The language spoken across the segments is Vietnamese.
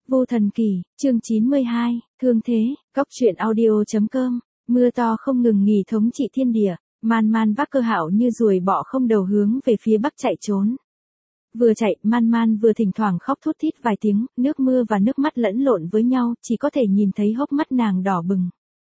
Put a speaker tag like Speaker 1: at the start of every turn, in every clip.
Speaker 1: Vô Thần Kỳ, chương 92, thương thế, góc truyện audio.com, mưa to không ngừng nghỉ thống trị thiên địa, Man Man vác Cơ Hạo như ruồi bọ không đầu hướng về phía bắc chạy trốn. Vừa chạy, Man Man vừa thỉnh thoảng khóc thút thít vài tiếng, nước mưa và nước mắt lẫn lộn với nhau, chỉ có thể nhìn thấy hốc mắt nàng đỏ bừng.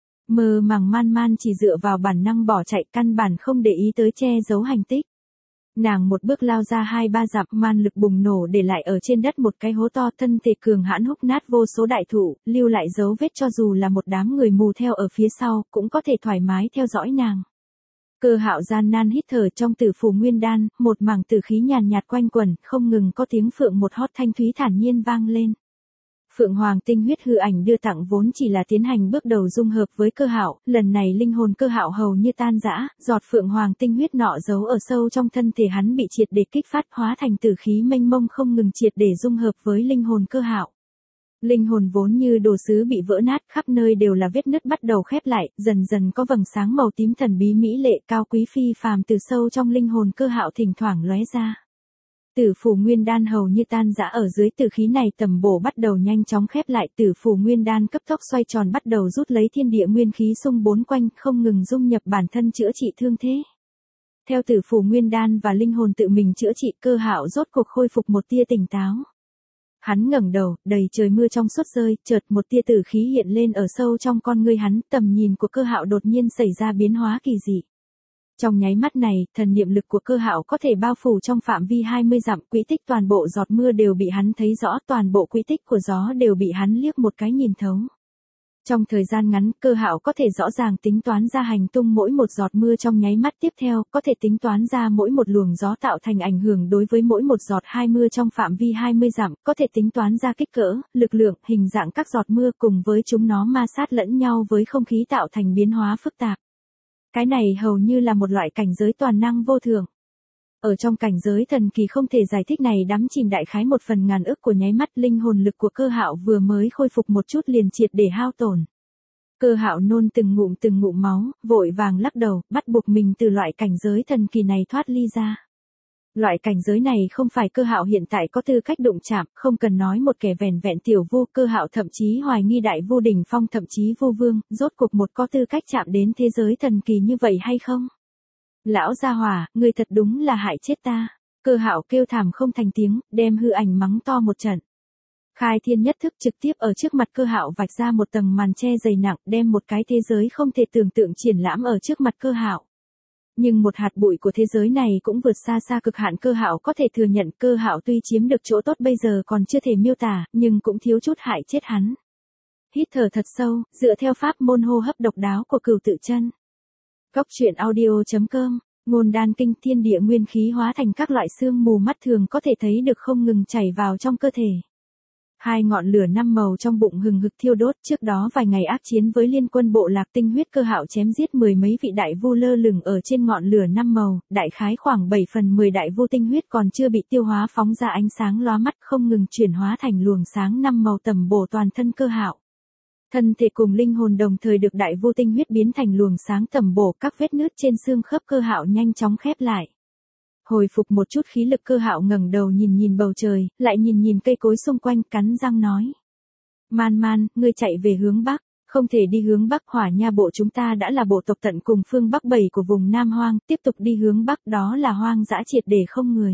Speaker 1: Mơ màng Man Man chỉ dựa vào bản năng bỏ chạy, căn bản không để ý tới che giấu hành tích. Nàng một bước lao ra 2-3 dặm, man lực bùng nổ để lại ở trên đất một cái hố to, thân thể cường hãn húc nát vô số đại thụ, lưu lại dấu vết cho dù là một đám người mù theo ở phía sau, cũng có thể thoải mái theo dõi nàng. Cơ Hạo gian nan hít thở trong tử phủ nguyên đan, một mảng tử khí nhàn nhạt quanh quẩn, không ngừng có tiếng phượng một hót thanh thúy thản nhiên vang lên. Phượng Hoàng tinh huyết hư ảnh đưa tặng vốn chỉ là tiến hành bước đầu dung hợp với Cơ Hạo, lần này linh hồn Cơ Hạo hầu như tan rã, giọt Phượng Hoàng tinh huyết nọ giấu ở sâu trong thân thể hắn bị triệt để kích phát hóa thành tử khí mênh mông không ngừng triệt để dung hợp với linh hồn Cơ Hạo. Linh hồn vốn như đồ sứ bị vỡ nát, khắp nơi đều là vết nứt bắt đầu khép lại, dần dần có vầng sáng màu tím thần bí mỹ lệ cao quý phi phàm từ sâu trong linh hồn Cơ Hạo thỉnh thoảng lóe ra. Tử phủ nguyên đan hầu như tan rã ở dưới tử khí này, tầm bổ bắt đầu nhanh chóng khép lại, tử phủ nguyên đan cấp tốc xoay tròn bắt đầu rút lấy thiên địa nguyên khí xung bốn quanh, không ngừng dung nhập bản thân chữa trị thương thế. Theo tử phủ nguyên đan và linh hồn tự mình chữa trị, Cơ Hạo rốt cuộc khôi phục một tia tỉnh táo. Hắn ngẩng đầu, đầy trời mưa trong suốt rơi, chợt một tia tử khí hiện lên ở sâu trong con ngươi hắn, tầm nhìn của Cơ Hạo đột nhiên xảy ra biến hóa kỳ dị. Trong nháy mắt này, thần niệm lực của Cơ Hạo có thể bao phủ trong phạm vi 20 dặm, quỹ tích toàn bộ giọt mưa đều bị hắn thấy rõ, toàn bộ quỹ tích của gió đều bị hắn liếc một cái nhìn thấu. Trong thời gian ngắn, Cơ Hạo có thể rõ ràng tính toán ra hành tung mỗi một giọt mưa trong nháy mắt tiếp theo, có thể tính toán ra mỗi một luồng gió tạo thành ảnh hưởng đối với mỗi một giọt hai mưa trong phạm vi 20 dặm, có thể tính toán ra kích cỡ, lực lượng, hình dạng các giọt mưa cùng với chúng nó ma sát lẫn nhau với không khí tạo thành biến hóa phức tạp. Cái này hầu như là một loại cảnh giới toàn năng vô thường. Ở trong cảnh giới thần kỳ không thể giải thích này đắm chìm đại khái 1/1000 ức của nháy mắt, linh hồn lực của Cơ Hạo vừa mới khôi phục một chút liền triệt để hao tổn. Cơ Hạo nôn từng ngụm máu, vội vàng lắc đầu, bắt buộc mình từ loại cảnh giới thần kỳ này thoát ly ra. Loại cảnh giới này không phải Cơ Hạo hiện tại có tư cách đụng chạm, không cần nói một kẻ vẻn vẹn tiểu vu, Cơ Hạo thậm chí hoài nghi đại vu đỉnh phong thậm chí vu vương, rốt cuộc một có tư cách chạm đến thế giới thần kỳ như vậy hay không? Lão gia hỏa, ngươi thật đúng là hại chết ta. Cơ Hạo kêu thảm không thành tiếng, đem hư ảnh mắng to một trận. Khai thiên nhất thức trực tiếp ở trước mặt Cơ Hạo vạch ra một tầng màn che dày nặng, đem một cái thế giới không thể tưởng tượng triển lãm ở trước mặt Cơ Hạo. Nhưng một hạt bụi của thế giới này cũng vượt xa xa cực hạn Cơ Hạo có thể thừa nhận. Cơ Hạo tuy chiếm được chỗ tốt bây giờ còn chưa thể miêu tả, nhưng cũng thiếu chút hại chết hắn. Hít thở thật sâu, dựa theo pháp môn hô hấp độc đáo của Cửu Tự Chân. Góc truyện audio.com, ngôn đan kinh, thiên địa nguyên khí hóa thành các loại sương mù mắt thường có thể thấy được không ngừng chảy vào trong cơ thể. Hai ngọn lửa năm màu trong bụng hừng hực thiêu đốt, trước đó vài ngày ác chiến với liên quân bộ lạc tinh huyết, Cơ Hạo chém giết mười mấy vị đại vu lơ lửng ở trên ngọn lửa năm màu, đại khái khoảng 7/10 đại vu tinh huyết còn chưa bị tiêu hóa phóng ra ánh sáng lóa mắt không ngừng chuyển hóa thành luồng sáng năm màu tầm bổ toàn thân Cơ Hạo. Thân thể cùng linh hồn đồng thời được đại vu tinh huyết biến thành luồng sáng tầm bổ, các vết nứt trên xương khớp Cơ Hạo nhanh chóng khép lại. Hồi phục một chút khí lực, Cơ Hạo ngẩng đầu nhìn bầu trời, lại nhìn cây cối xung quanh, cắn răng nói. Man Man, ngươi chạy về hướng Bắc, không thể đi hướng Bắc, Hỏa Nha bộ chúng ta đã là bộ tộc tận cùng phương Bắc 7 của vùng Nam Hoang, tiếp tục đi hướng Bắc đó là hoang dã triệt để không người.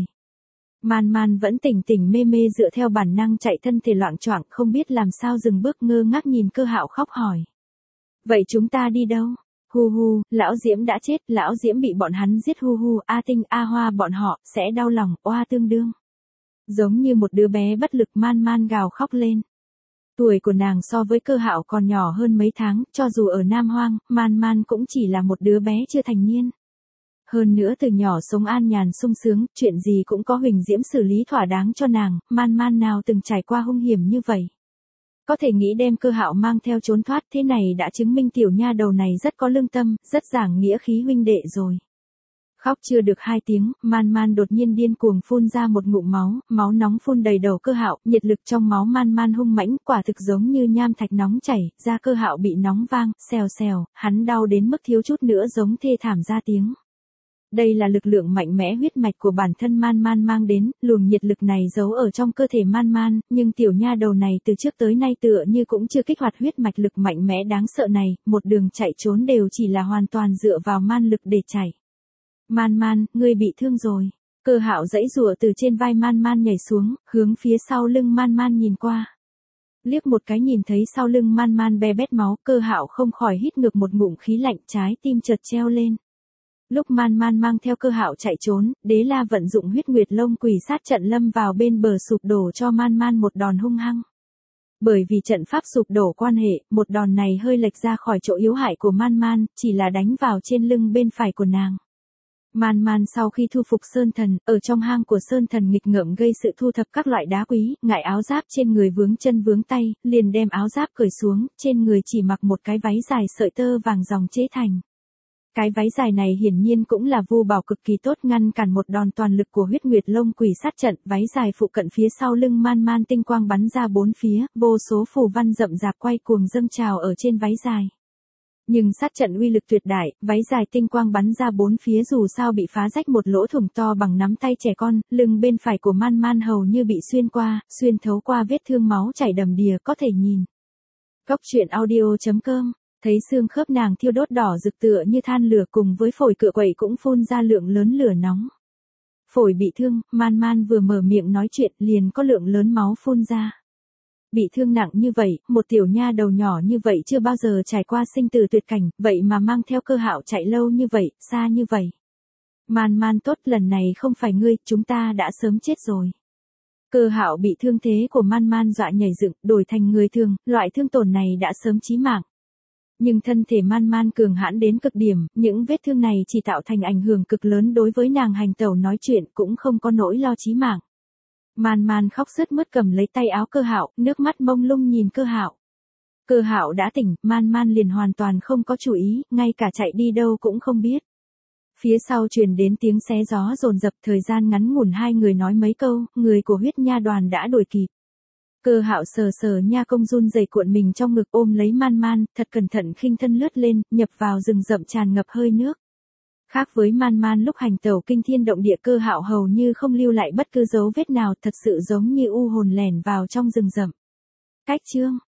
Speaker 1: Man Man vẫn tỉnh mê dựa theo bản năng chạy, thân thể loạng choạng không biết làm sao dừng bước, ngơ ngác nhìn Cơ Hạo khóc hỏi. Vậy chúng ta đi đâu? Hu, lão Diễm đã chết, lão Diễm bị bọn hắn giết, hu, A Tinh, A Hoa bọn họ sẽ đau lòng, oa tương đương. Giống như một đứa bé bất lực, Man Man gào khóc lên. Tuổi của nàng so với Cơ Hạo còn nhỏ hơn mấy tháng, cho dù ở Nam Hoang, Man Man cũng chỉ là một đứa bé chưa thành niên. Hơn nữa từ nhỏ sống an nhàn sung sướng, chuyện gì cũng có Huỳnh Diễm xử lý thỏa đáng cho nàng, Man Man nào từng trải qua hung hiểm như vậy. Có thể nghĩ đem Cơ Hạo mang theo trốn thoát, thế này đã chứng minh tiểu nha đầu này rất có lương tâm, rất giảng nghĩa khí huynh đệ rồi. Khóc chưa được 2 tiếng, Man Man đột nhiên điên cuồng phun ra một ngụm máu nóng phun đầy đầu Cơ Hạo, nhiệt lực trong máu Man Man hung mãnh, quả thực giống như nham thạch nóng chảy, da Cơ Hạo bị nóng vang, xèo, hắn đau đến mức thiếu chút nữa giống thê thảm ra tiếng. Đây là lực lượng mạnh mẽ huyết mạch của bản thân Man Man mang đến, luồng nhiệt lực này giấu ở trong cơ thể Man Man, nhưng tiểu nha đầu này từ trước tới nay tựa như cũng chưa kích hoạt huyết mạch lực mạnh mẽ đáng sợ này, một đường chạy trốn đều chỉ là hoàn toàn dựa vào man lực để chạy. Man Man, ngươi bị thương rồi. Cơ Hạo giãy giụa từ trên vai Man Man nhảy xuống, hướng phía sau lưng Man Man nhìn qua. Liếc một cái nhìn thấy sau lưng Man Man be bét máu, Cơ Hạo không khỏi hít ngược một ngụm khí lạnh, trái tim chợt treo lên. Lúc Man Man mang theo Cơ Hạo chạy trốn, Đế La vận dụng huyết nguyệt lông quỷ sát trận lâm vào bên bờ sụp đổ cho Man Man một đòn hung hăng. Bởi vì trận pháp sụp đổ quan hệ, một đòn này hơi lệch ra khỏi chỗ yếu hại của Man Man, chỉ là đánh vào trên lưng bên phải của nàng. Man Man sau khi thu phục Sơn Thần, ở trong hang của Sơn Thần nghịch ngợm gây sự thu thập các loại đá quý, ngại áo giáp trên người vướng chân vướng tay, liền đem áo giáp cởi xuống, trên người chỉ mặc một cái váy dài sợi tơ vàng dòng chế thành. Cái váy dài này hiển nhiên cũng là vu bảo cực kỳ tốt ngăn cản một đòn toàn lực của huyết nguyệt lông quỷ sát trận, váy dài phụ cận phía sau lưng Man Man tinh quang bắn ra bốn phía, vô số phù văn rậm rạp quay cuồng dâng trào ở trên váy dài. Nhưng sát trận uy lực tuyệt đại, váy dài tinh quang bắn ra bốn phía dù sao bị phá rách một lỗ thủng to bằng nắm tay trẻ con, lưng bên phải của Man Man hầu như bị xuyên thấu qua vết thương máu chảy đầm đìa có thể nhìn. Góc truyện audio.com, thấy xương khớp nàng thiêu đốt đỏ rực tựa như than lửa cùng với phổi cựa quậy cũng phun ra lượng lớn lửa nóng. Phổi bị thương, Man Man vừa mở miệng nói chuyện liền có lượng lớn máu phun ra. Bị thương nặng như vậy, một tiểu nha đầu nhỏ như vậy chưa bao giờ trải qua sinh tử tuyệt cảnh, vậy mà mang theo Cơ Hạo chạy lâu như vậy, xa như vậy. Man Man tốt, lần này không phải ngươi, chúng ta đã sớm chết rồi. Cơ Hạo bị thương thế của Man Man dọa nhảy dựng, đổi thành người thường, loại thương tổn này đã sớm chí mạng. Nhưng thân thể Man Man cường hãn đến cực điểm, những vết thương này chỉ tạo thành ảnh hưởng cực lớn đối với nàng hành tẩu nói chuyện cũng không có nỗi lo chí mạng. Man Man khóc sướt mướt cầm lấy tay áo Cơ Hạo, nước mắt mông lung nhìn Cơ Hạo. Cơ Hạo đã tỉnh, Man Man liền hoàn toàn không có chú ý, ngay cả chạy đi đâu cũng không biết. Phía sau truyền đến tiếng xé gió dồn dập, thời gian ngắn ngủn hai người nói mấy câu, người của huyết nha đoàn đã đuổi kịp. Cơ Hạo sờ sờ nha công run rẩy cuộn mình trong ngực ôm lấy Man Man, thật cẩn thận khinh thân lướt lên, nhập vào rừng rậm tràn ngập hơi nước. Khác với Man Man lúc hành tẩu kinh thiên động địa, Cơ Hạo hầu như không lưu lại bất cứ dấu vết nào, thật sự giống như u hồn lẻn vào trong rừng rậm. Cách chương